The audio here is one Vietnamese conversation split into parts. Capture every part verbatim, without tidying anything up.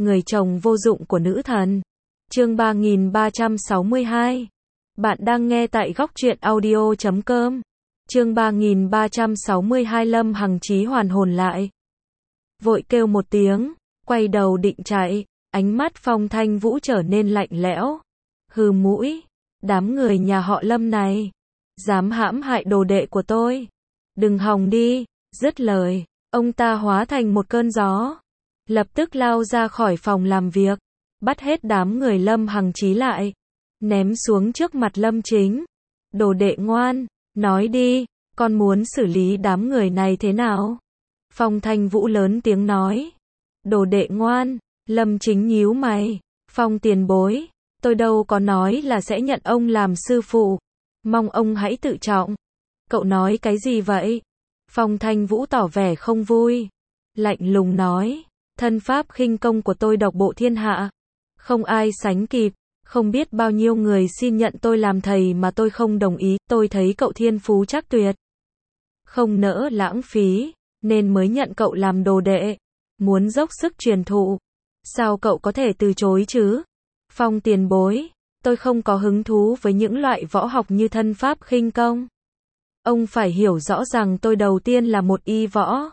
người chồng vô dụng của nữ thần. Chương ba nghìn ba trăm sáu mươi hai. Bạn đang nghe tại góc truyện audio chấm com. Chương ba nghìn ba trăm sáu mươi hai. Lâm Hằng Chí hoàn hồn lại. Vội kêu một tiếng, quay đầu định chạy, ánh mắt Phong Thanh Vũ trở nên lạnh lẽo. Hừ mũi, đám người nhà họ Lâm này, dám hãm hại đồ đệ của tôi. Đừng hòng đi, dứt lời, ông ta hóa thành một cơn gió. Lập tức lao ra khỏi phòng làm việc, bắt hết đám người Lâm Hằng Chí lại, ném xuống trước mặt Lâm Chính. Đồ đệ ngoan, nói đi, con muốn xử lý đám người này thế nào? Phong Thanh Vũ lớn tiếng nói. Đồ đệ ngoan, Lâm Chính nhíu mày. Phong tiền bối, tôi đâu có nói là sẽ nhận ông làm sư phụ. Mong ông hãy tự trọng. Cậu nói cái gì vậy? Phong Thanh Vũ tỏ vẻ không vui. Lạnh lùng nói. Thân pháp khinh công của tôi độc bộ thiên hạ. Không ai sánh kịp. Không biết bao nhiêu người xin nhận tôi làm thầy mà tôi không đồng ý. Tôi thấy cậu thiên phú chắc tuyệt, không nỡ lãng phí, nên mới nhận cậu làm đồ đệ. Muốn dốc sức truyền thụ. Sao cậu có thể từ chối chứ? Phong tiền bối, tôi không có hứng thú với những loại võ học như thân pháp khinh công. Ông phải hiểu rõ rằng tôi đầu tiên là một y võ.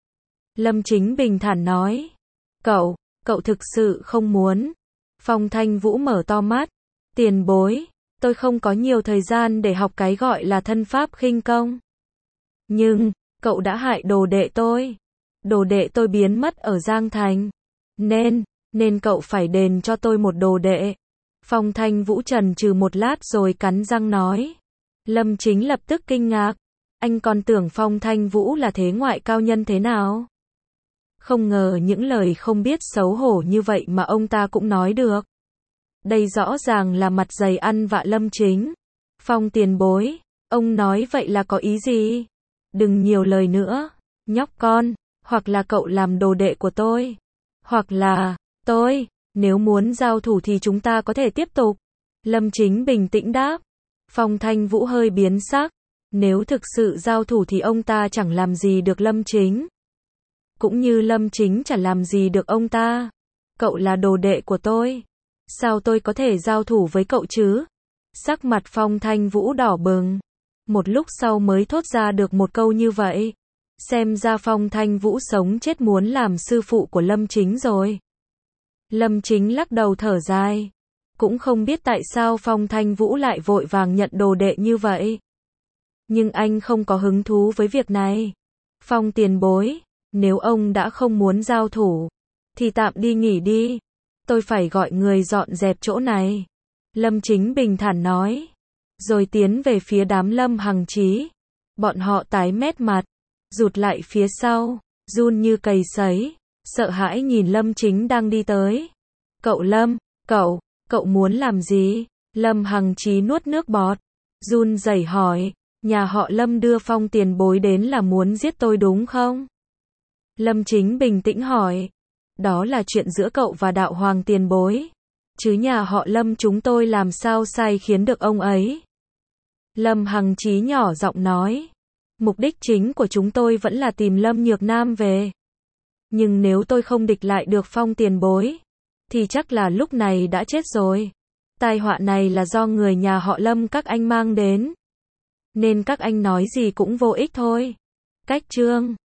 Lâm Chính bình thản nói. Cậu, cậu thực sự không muốn? Phong Thanh Vũ mở to mắt. Tiền bối, tôi không có nhiều thời gian để học cái gọi là thân pháp khinh công. Nhưng, cậu đã hại đồ đệ tôi. Đồ đệ tôi biến mất ở Giang Thành. Nên, nên cậu phải đền cho tôi một đồ đệ. Phong Thanh Vũ chần chừ một lát rồi cắn răng nói. Lâm Chính lập tức kinh ngạc. Anh còn tưởng Phong Thanh Vũ là thế ngoại cao nhân thế nào? Không ngờ những lời không biết xấu hổ như vậy mà ông ta cũng nói được. Đây rõ ràng là mặt dày ăn vạ Lâm Chính. Phong tiền bối, ông nói vậy là có ý gì? Đừng nhiều lời nữa, nhóc con, hoặc là cậu làm đồ đệ của tôi, hoặc là, tôi, nếu muốn giao thủ thì chúng ta có thể tiếp tục. Lâm Chính bình tĩnh đáp. Phong Thanh Vũ hơi biến sắc. Nếu thực sự giao thủ thì ông ta chẳng làm gì được Lâm Chính. Cũng như Lâm Chính chẳng làm gì được ông ta. Cậu là đồ đệ của tôi. Sao tôi có thể giao thủ với cậu chứ? Sắc mặt Phong Thanh Vũ đỏ bừng. Một lúc sau mới thốt ra được một câu như vậy. Xem ra Phong Thanh Vũ sống chết muốn làm sư phụ của Lâm Chính rồi. Lâm Chính lắc đầu thở dài. Cũng không biết tại sao Phong Thanh Vũ lại vội vàng nhận đồ đệ như vậy. Nhưng anh không có hứng thú với việc này. Phong tiền bối, nếu ông đã không muốn giao thủ, thì tạm đi nghỉ đi. Tôi phải gọi người dọn dẹp chỗ này. Lâm Chính bình thản nói. Rồi tiến về phía đám Lâm Hằng Chí. Bọn họ tái mét mặt, rụt lại phía sau, run như cầy sấy, sợ hãi nhìn Lâm Chính đang đi tới. Cậu Lâm, cậu, cậu muốn làm gì? Lâm Hằng Chí nuốt nước bọt, run rẩy hỏi. Nhà họ Lâm đưa Phong tiền bối đến là muốn giết tôi đúng không? Lâm Chính bình tĩnh hỏi. Đó là chuyện giữa cậu và đạo hoàng tiền bối. Chứ nhà họ Lâm chúng tôi làm sao sai khiến được ông ấy? Lâm Hằng Chí nhỏ giọng nói. Mục đích chính của chúng tôi vẫn là tìm Lâm Nhược Nam về. Nhưng nếu tôi không địch lại được Phong tiền bối, thì chắc là lúc này đã chết rồi. Tai họa này là do người nhà họ Lâm các anh mang đến. Nên các anh nói gì cũng vô ích thôi. Cách chương